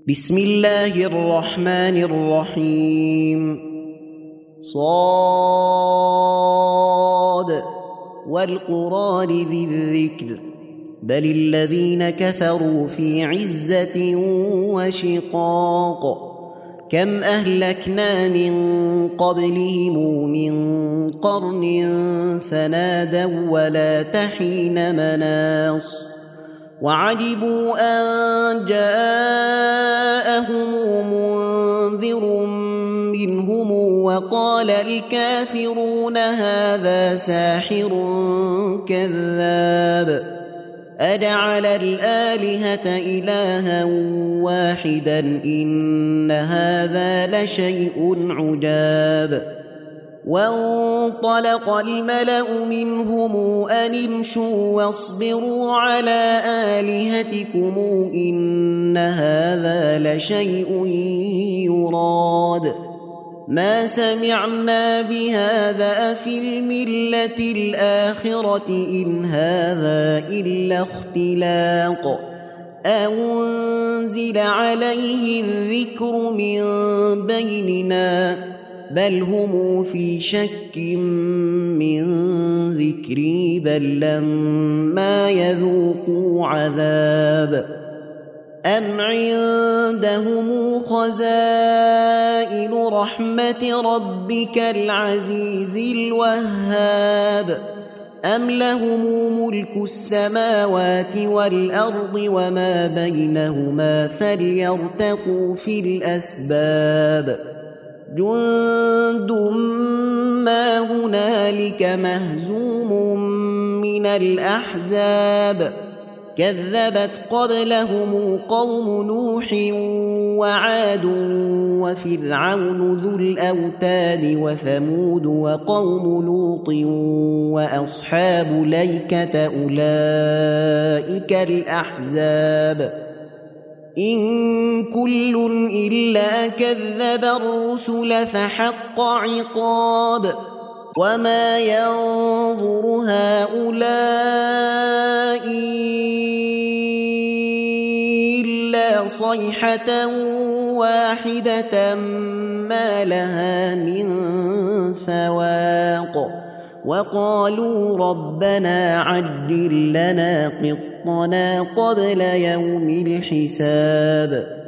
بسم الله الرحمن الرحيم. صاد والقرآن ذي الذكر بل الذين كفروا في عزة وشقاق كم أهلكنا من قبلهم من قرن فنادوا ولا تحين مناص وعجبوا أن جاءهم منذر منهم وقال الكافرون هذا ساحر كذاب أجعل الآلهة إلها واحدا إن هذا لشيء عجاب وانطلق الملأ منهم أن امشوا واصبروا على آلهتكم إن هذا لشيء يراد ما سمعنا بهذا في الملة الآخرة إن هذا إلا اختلاق أنزل عليه الذكر من بيننا بل هم في شك من ذكري بل لما يذوقوا عذاب أم عندهم خزائن رحمة ربك العزيز الوهاب أم لهم ملك السماوات والأرض وما بينهما فليرتقوا في الأسباب جند ما هنالك مهزوم من الأحزاب كذبت قبلهم قوم نوح وعاد وفرعون ذو الأوتاد وثمود وقوم لوط وأصحاب الأيكة أولئك الأحزاب إن كل إلا كذب الرسل فحق عقاب وما ينظر هؤلاء إلا صيحة واحدة ما لها من فواق وقالوا ربنا عجل لنا قطنا قبل يوم الحساب